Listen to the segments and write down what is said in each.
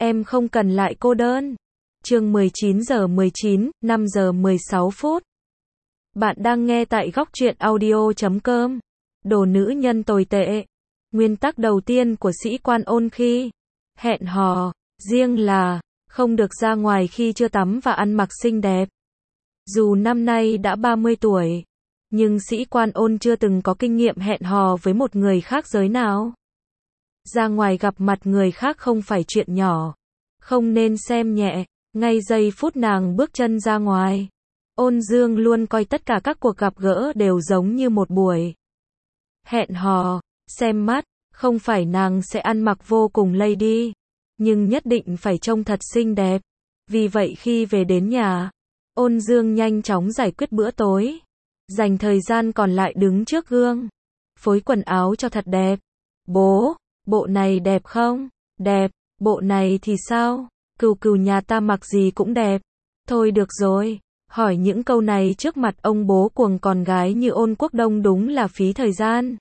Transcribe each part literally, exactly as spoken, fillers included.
Em không cần lại cô đơn. Chương mười chín giờ mười chín, năm giờ mười sáu phút. Bạn đang nghe tại góc truyện audio chấm com. Đồ nữ nhân tồi tệ. Nguyên tắc đầu tiên của sĩ quan ôn khi hẹn hò, riêng là không được ra ngoài khi chưa tắm và ăn mặc xinh đẹp. Dù năm nay đã ba mươi tuổi, nhưng sĩ quan ôn chưa từng có kinh nghiệm hẹn hò với một người khác giới nào. Ra ngoài gặp mặt người khác không phải chuyện nhỏ, không nên xem nhẹ. Ngay giây phút nàng bước chân ra ngoài, Ôn Dương luôn coi tất cả các cuộc gặp gỡ đều giống như một buổi hẹn hò, xem mắt. Không phải nàng sẽ ăn mặc vô cùng lady, nhưng nhất định phải trông thật xinh đẹp. Vì vậy khi về đến nhà, Ôn Dương nhanh chóng giải quyết bữa tối, dành thời gian còn lại đứng trước gương, phối quần áo cho thật đẹp. Bố, bộ này đẹp không? Đẹp. Bộ này thì sao? Cừu cừu nhà ta mặc gì cũng đẹp. Thôi được rồi, hỏi những câu này trước mặt ông bố cuồng con gái như Ôn Quốc Đông đúng là phí thời gian.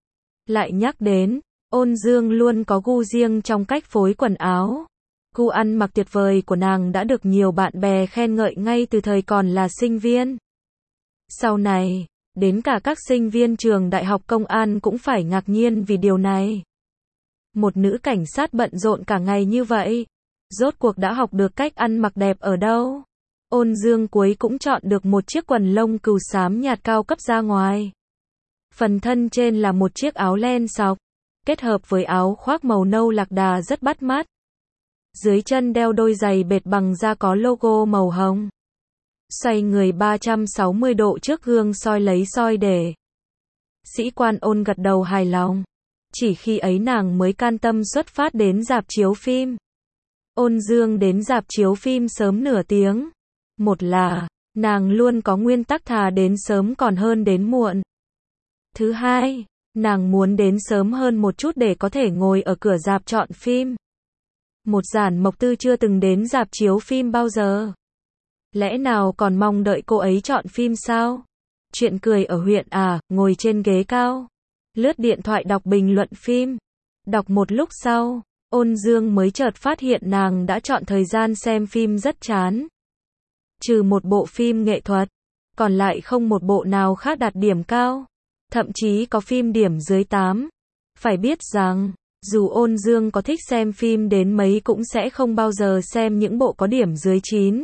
Lại nhắc đến, Ôn Dương luôn có gu riêng trong cách phối quần áo. Gu ăn mặc tuyệt vời của nàng đã được nhiều bạn bè khen ngợi ngay từ thời còn là sinh viên. Sau này, đến cả các sinh viên trường đại học công an cũng phải ngạc nhiên vì điều này. Một nữ cảnh sát bận rộn cả ngày như vậy, rốt cuộc đã học được cách ăn mặc đẹp ở đâu? Ôn Dương cuối cũng chọn được một chiếc quần lông cừu xám nhạt cao cấp ra ngoài. Phần thân trên là một chiếc áo len sọc, kết hợp với áo khoác màu nâu lạc đà rất bắt mắt. Dưới chân đeo đôi giày bệt bằng da có logo màu hồng. Xoay người ba trăm sáu mươi độ trước gương soi lấy soi để. Sĩ quan Ôn gật đầu hài lòng. Chỉ khi ấy nàng mới can tâm xuất phát đến rạp chiếu phim. Ôn Dương đến rạp chiếu phim sớm nửa tiếng. Một là, nàng luôn có nguyên tắc thà đến sớm còn hơn đến muộn. Thứ hai, nàng muốn đến sớm hơn một chút để có thể ngồi ở cửa rạp chọn phim. Một Giản Mộc Tư chưa từng đến rạp chiếu phim bao giờ. Lẽ nào còn mong đợi cô ấy chọn phim sao? Chuyện cười ở huyện à, ngồi trên ghế cao, lướt điện thoại đọc bình luận phim. Đọc một lúc sau, Ôn Dương mới chợt phát hiện nàng đã chọn thời gian xem phim rất chán. Trừ một bộ phim nghệ thuật, còn lại không một bộ nào khác đạt điểm cao. Thậm chí có phim điểm dưới tám. Phải biết rằng, dù Ôn Dương có thích xem phim đến mấy cũng sẽ không bao giờ xem những bộ có điểm dưới chín.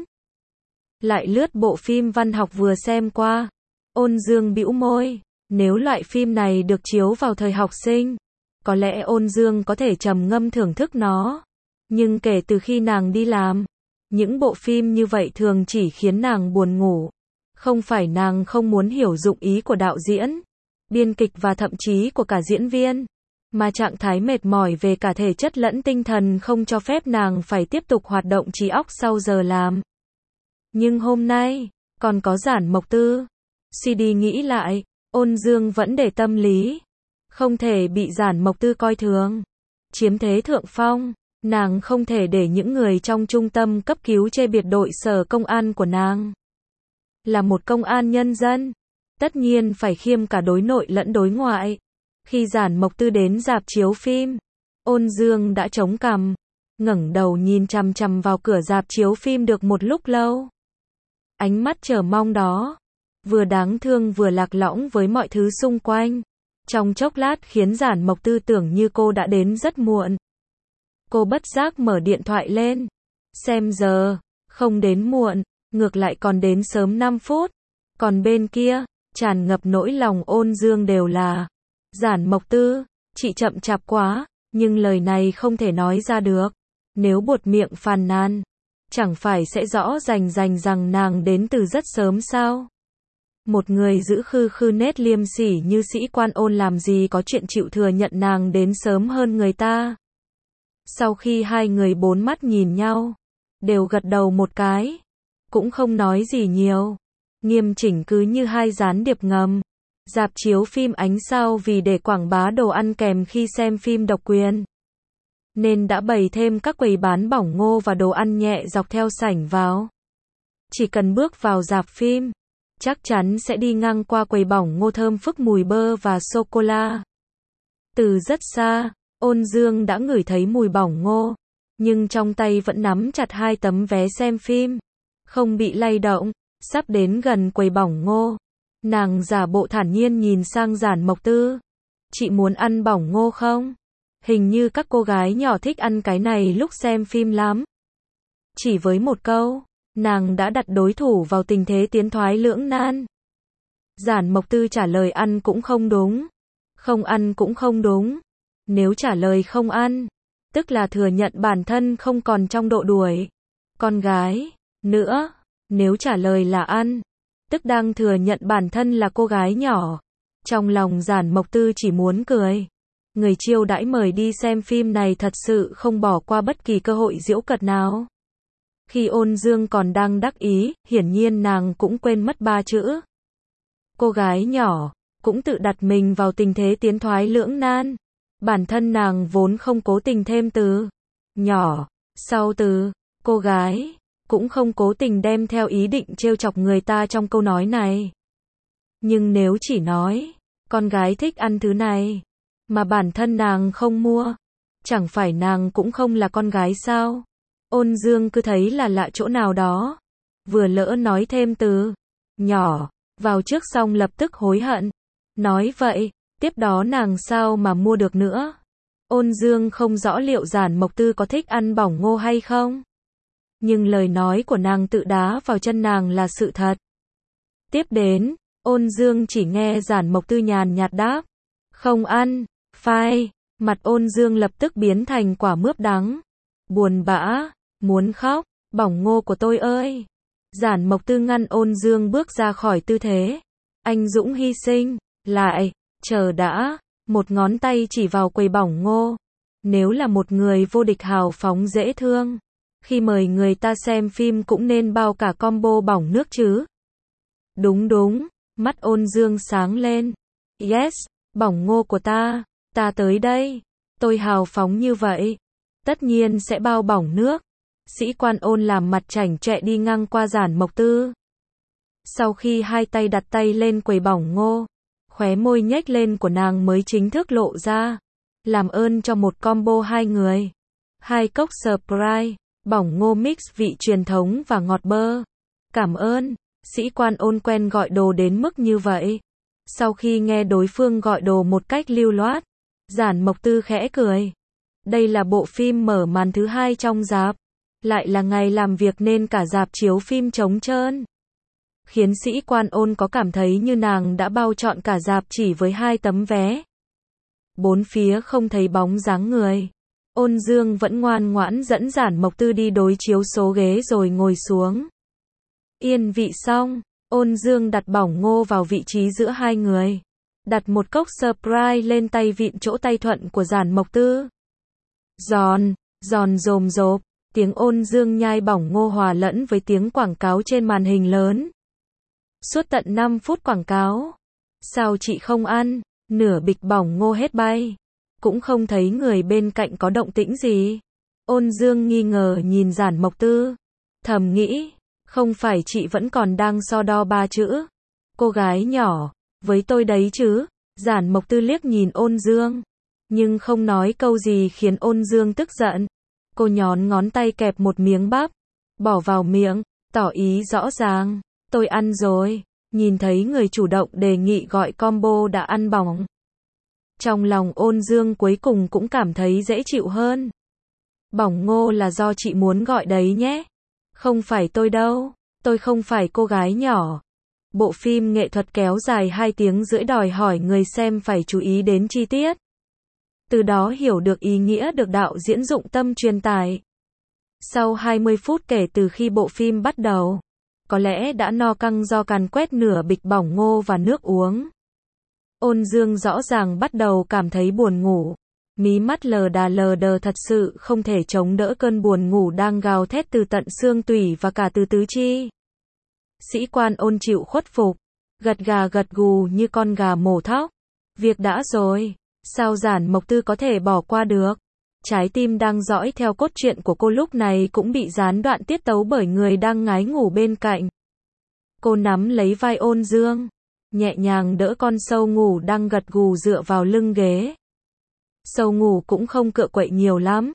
Lại lướt bộ phim văn học vừa xem qua. Ôn Dương bĩu môi, nếu loại phim này được chiếu vào thời học sinh, có lẽ Ôn Dương có thể trầm ngâm thưởng thức nó. Nhưng kể từ khi nàng đi làm, những bộ phim như vậy thường chỉ khiến nàng buồn ngủ. Không phải nàng không muốn hiểu dụng ý của đạo diễn, biên kịch và thậm chí của cả diễn viên, mà trạng thái mệt mỏi về cả thể chất lẫn tinh thần không cho phép nàng phải tiếp tục hoạt động trí óc sau giờ làm. Nhưng hôm nay, còn có Giản Mộc Tư. Suy đi nghĩ lại, Ôn Dương vẫn để tâm lý. Không thể bị Giản Mộc Tư coi thường, chiếm thế thượng phong. Nàng không thể để những người trong trung tâm cấp cứu chê biệt đội sở công an của nàng. Là một công an nhân dân, tất nhiên phải khiêm cả đối nội lẫn đối ngoại. Khi Giản Mộc Tư đến rạp chiếu phim, Ôn Dương đã chống cằm, ngẩng đầu nhìn chằm chằm vào cửa rạp chiếu phim được một lúc lâu. Ánh mắt chờ mong đó, vừa đáng thương vừa lạc lõng với mọi thứ xung quanh, trong chốc lát khiến Giản Mộc Tư tưởng như cô đã đến rất muộn. Cô bất giác mở điện thoại lên, xem giờ, không đến muộn, ngược lại còn đến sớm năm phút. Còn bên kia, tràn ngập nỗi lòng Ôn Dương đều là, Giản Mộc Tư, chị chậm chạp quá, nhưng lời này không thể nói ra được. Nếu buột miệng phàn nàn, chẳng phải sẽ rõ rành rành rằng nàng đến từ rất sớm sao? Một người giữ khư khư nết liêm sỉ như sĩ quan Ôn làm gì có chuyện chịu thừa nhận nàng đến sớm hơn người ta. Sau khi hai người bốn mắt nhìn nhau, đều gật đầu một cái, cũng không nói gì nhiều, nghiêm chỉnh cứ như hai gián điệp ngầm. Rạp chiếu phim ánh sao vì để quảng bá đồ ăn kèm khi xem phim độc quyền, nên đã bày thêm các quầy bán bỏng ngô và đồ ăn nhẹ dọc theo sảnh vào. Chỉ cần bước vào rạp phim, chắc chắn sẽ đi ngang qua quầy bỏng ngô thơm phức mùi bơ và sô-cô-la. Từ rất xa, Ôn Dương đã ngửi thấy mùi bỏng ngô. nhưng trong tay vẫn nắm chặt hai tấm vé xem phim, không bị lay động. Sắp đến gần quầy bỏng ngô, nàng giả bộ thản nhiên nhìn sang Giản Mộc Tư. Chị muốn ăn bỏng ngô không? Hình như các cô gái nhỏ thích ăn cái này lúc xem phim lắm. Chỉ với một câu, nàng đã đặt đối thủ vào tình thế tiến thoái lưỡng nan. Giản Mộc Tư trả lời ăn cũng không đúng, không ăn cũng không đúng. Nếu trả lời không ăn, tức là thừa nhận bản thân không còn trong độ đuổi con gái nữa. Nếu trả lời là ăn, tức đang thừa nhận bản thân là cô gái nhỏ. Trong lòng Giản Mộc Tư chỉ muốn cười. Người chiêu đãi mời đi xem phim này thật sự không bỏ qua bất kỳ cơ hội giễu cợt nào. Khi Ôn Dương còn đang đắc ý, hiển nhiên nàng cũng quên mất ba chữ. Cô gái nhỏ, cũng tự đặt mình vào tình thế tiến thoái lưỡng nan. Bản thân nàng vốn không cố tình thêm từ nhỏ sau từ cô gái, cũng không cố tình đem theo ý định trêu chọc người ta trong câu nói này. Nhưng nếu chỉ nói, con gái thích ăn thứ này, mà bản thân nàng không mua, chẳng phải nàng cũng không là con gái sao? Ôn Dương cứ thấy là lạ chỗ nào đó. Vừa lỡ nói thêm từ nhỏ vào trước xong lập tức hối hận. Nói vậy, tiếp đó nàng sao mà mua được nữa? Ôn Dương không rõ liệu Giản Mộc Tư có thích ăn bỏng ngô hay không. Nhưng lời nói của nàng tự đá vào chân nàng là sự thật. Tiếp đến, Ôn Dương chỉ nghe Giản Mộc Tư nhàn nhạt đáp. Không ăn, phai. Mặt Ôn Dương lập tức biến thành quả mướp đắng. Buồn bã, muốn khóc, bỏng ngô của tôi ơi. Giản Mộc Tư ngăn Ôn Dương bước ra khỏi tư thế anh dũng hy sinh. Lại, chờ đã, một ngón tay chỉ vào quầy bỏng ngô. Nếu là một người vô địch hào phóng dễ thương, khi mời người ta xem phim cũng nên bao cả combo bỏng nước chứ. Đúng đúng, mắt Ôn Dương sáng lên. Yes, bỏng ngô của ta, ta tới đây. Tôi hào phóng như vậy, tất nhiên sẽ bao bỏng nước. Sĩ quan Ôn làm mặt chảnh chọe đi ngang qua Giản Mộc Tư. Sau khi hai tay đặt tay lên quầy bỏng ngô, khóe môi nhếch lên của nàng mới chính thức lộ ra. Làm ơn cho một combo hai người. Hai cốc Sprite, bỏng ngô mix vị truyền thống và ngọt bơ. Cảm ơn. Sĩ quan Ôn quen gọi đồ đến mức như vậy. Sau khi nghe đối phương gọi đồ một cách lưu loát, Giản Mộc Tư khẽ cười. Đây là bộ phim mở màn thứ hai trong rạp. Lại là ngày làm việc nên cả rạp chiếu phim trống trơn. Khiến sĩ quan Ôn có cảm thấy như nàng đã bao trọn cả rạp chỉ với hai tấm vé. Bốn phía không thấy bóng dáng người. Ôn Dương vẫn ngoan ngoãn dẫn Giản Mộc Tư đi đối chiếu số ghế rồi ngồi xuống. Yên vị xong, Ôn Dương đặt bỏng ngô vào vị trí giữa hai người. Đặt một cốc Sprite lên tay vịn chỗ tay thuận của Giản Mộc Tư. Giòn, giòn rồm rộp, tiếng Ôn Dương nhai bỏng ngô hòa lẫn với tiếng quảng cáo trên màn hình lớn. Suốt tận năm phút quảng cáo. Sao chị không ăn? Nửa bịch bỏng ngô hết bay. Cũng không thấy người bên cạnh có động tĩnh gì. Ôn Dương nghi ngờ nhìn Giản Mộc Tư. Thầm nghĩ, không phải chị vẫn còn đang so đo ba chữ. Cô gái nhỏ, với tôi đấy chứ. Giản Mộc Tư liếc nhìn Ôn Dương. Nhưng không nói câu gì khiến Ôn Dương tức giận. Cô nhón ngón tay kẹp một miếng bắp. Bỏ vào miệng, tỏ ý rõ ràng. Tôi ăn rồi. Nhìn thấy người chủ động đề nghị gọi combo đã ăn bỏng. Trong lòng Ôn Dương cuối cùng cũng cảm thấy dễ chịu hơn. Bỏng ngô là do chị muốn gọi đấy nhé. Không phải tôi đâu. Tôi không phải cô gái nhỏ. Bộ phim nghệ thuật kéo dài hai tiếng rưỡi đòi hỏi người xem phải chú ý đến chi tiết. Từ đó hiểu được ý nghĩa được đạo diễn dụng tâm truyền tải. Sau hai mươi phút kể từ khi bộ phim bắt đầu, có lẽ đã no căng do càn quét nửa bịch bỏng ngô và nước uống. Ôn Dương rõ ràng bắt đầu cảm thấy buồn ngủ. Mí mắt lờ đà lờ đờ thật sự không thể chống đỡ cơn buồn ngủ đang gào thét từ tận xương tủy và cả từ tứ chi. Sĩ quan Ôn chịu khuất phục, gật gà gật gù như con gà mổ thóc. Việc đã rồi, sao Giản Mộc Tư có thể bỏ qua được? Trái tim đang dõi theo cốt truyện của cô lúc này cũng bị gián đoạn tiết tấu bởi người đang ngái ngủ bên cạnh. Cô nắm lấy vai Ôn Dương, nhẹ nhàng đỡ con sâu ngủ đang gật gù dựa vào lưng ghế. Sâu ngủ cũng không cựa quậy nhiều lắm,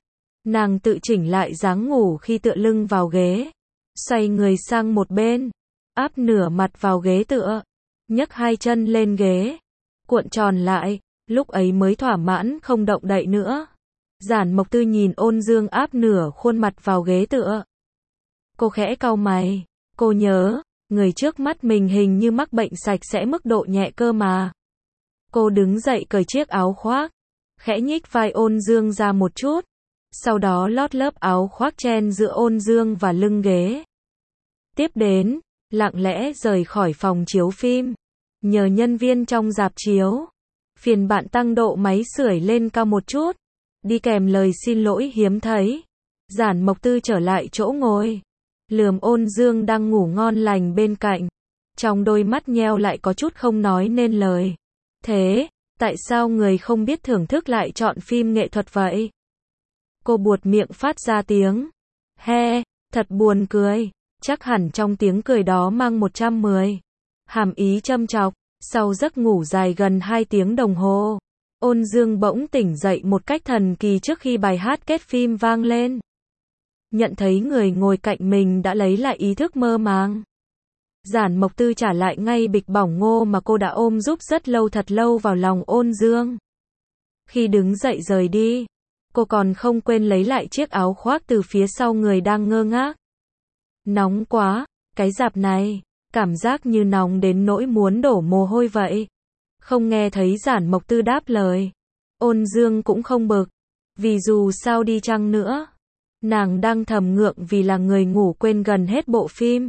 Nàng tự chỉnh lại dáng ngủ khi tựa lưng vào ghế, xoay người sang một bên, áp nửa mặt vào ghế tựa, nhấc hai chân lên ghế, cuộn tròn lại, lúc ấy mới thỏa mãn không động đậy nữa. Giản Mộc Tư nhìn Ôn Dương áp nửa khuôn mặt vào ghế tựa. Cô khẽ cau mày, cô nhớ, người trước mắt mình hình như mắc bệnh sạch sẽ mức độ nhẹ cơ mà. Cô đứng dậy cởi chiếc áo khoác, khẽ nhích vai Ôn Dương ra một chút, sau đó lót lớp áo khoác chen giữa Ôn Dương và lưng ghế. Tiếp đến, lặng lẽ rời khỏi phòng chiếu phim, nhờ nhân viên trong rạp chiếu, phiền bạn tăng độ máy sưởi lên cao một chút, đi kèm lời xin lỗi hiếm thấy. Giản Mộc Tư trở lại chỗ ngồi, lườm Ôn Dương đang ngủ ngon lành bên cạnh, trong đôi mắt nheo lại có chút không nói nên lời. Thế, tại sao người không biết thưởng thức lại chọn phim nghệ thuật vậy? Cô buột miệng phát ra tiếng he, thật buồn cười, chắc hẳn trong tiếng cười đó mang một trăm mười hàm ý châm chọc. Sau giấc ngủ dài gần hai tiếng đồng hồ, Ôn Dương bỗng tỉnh dậy một cách thần kỳ trước khi bài hát kết phim vang lên. Nhận thấy người ngồi cạnh mình đã lấy lại ý thức mơ màng. Giản Mộc Tư trả lại ngay bịch bỏng ngô mà cô đã ôm giúp rất lâu thật lâu vào lòng Ôn Dương. Khi đứng dậy rời đi, cô còn không quên lấy lại chiếc áo khoác từ phía sau người đang ngơ ngác. Nóng quá, cái rạp này, cảm giác như nóng đến nỗi muốn đổ mồ hôi vậy. Không nghe thấy Giản Mộc Tư đáp lời, Ôn Dương cũng không bực, vì dù sao đi chăng nữa, nàng đang thầm ngượng vì là người ngủ quên gần hết bộ phim.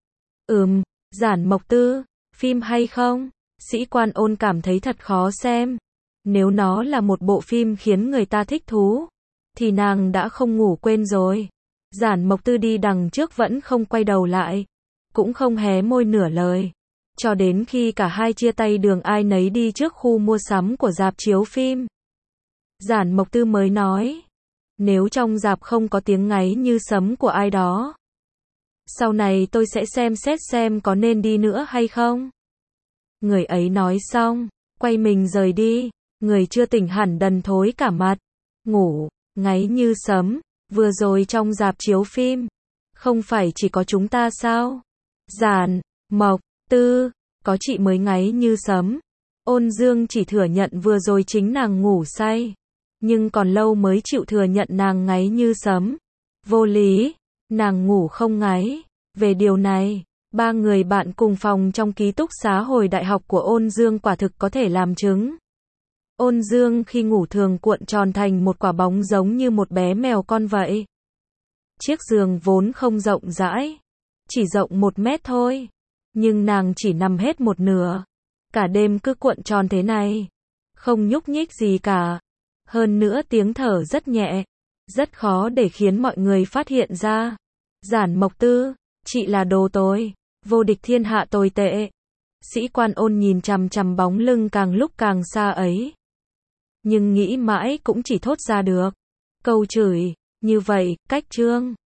Ừm, Giản Mộc Tư, phim hay không? Sĩ Quan Ôn cảm thấy thật khó xem. Nếu nó là một bộ phim khiến người ta thích thú, thì nàng đã không ngủ quên rồi. Giản Mộc Tư đi đằng trước vẫn không quay đầu lại, cũng không hé môi nửa lời, cho đến khi cả hai chia tay đường ai nấy đi trước khu mua sắm của rạp chiếu phim. Giản Mộc Tư mới nói, nếu trong rạp không có tiếng ngáy như sấm của ai đó, sau này tôi sẽ xem xét xem có nên đi nữa hay không. Người ấy nói xong, quay mình rời đi, người chưa tỉnh hẳn đần thối cả mặt. Ngủ, ngáy như sấm, vừa rồi trong rạp chiếu phim, không phải chỉ có chúng ta sao? Giản Mộc Tư, có chị mới ngáy như sấm. Ôn Dương chỉ thừa nhận vừa rồi chính nàng ngủ say, nhưng còn lâu mới chịu thừa nhận nàng ngáy như sấm. Vô lý, nàng ngủ không ngáy. Về điều này, ba người bạn cùng phòng trong ký túc xá hồi đại học của Ôn Dương quả thực có thể làm chứng. Ôn Dương khi ngủ thường cuộn tròn thành một quả bóng giống như một bé mèo con vậy. Chiếc giường vốn không rộng rãi, chỉ rộng một mét thôi, nhưng nàng chỉ nằm hết một nửa. Cả đêm cứ cuộn tròn thế này, không nhúc nhích gì cả. Hơn nữa tiếng thở rất nhẹ, rất khó để khiến mọi người phát hiện ra. Giản Mộc Tư, chị là đồ tồi, vô địch thiên hạ tồi tệ. Sĩ Quan Ôn nhìn chằm chằm bóng lưng càng lúc càng xa ấy, nhưng nghĩ mãi cũng chỉ thốt ra được câu chửi như vậy. Cách chương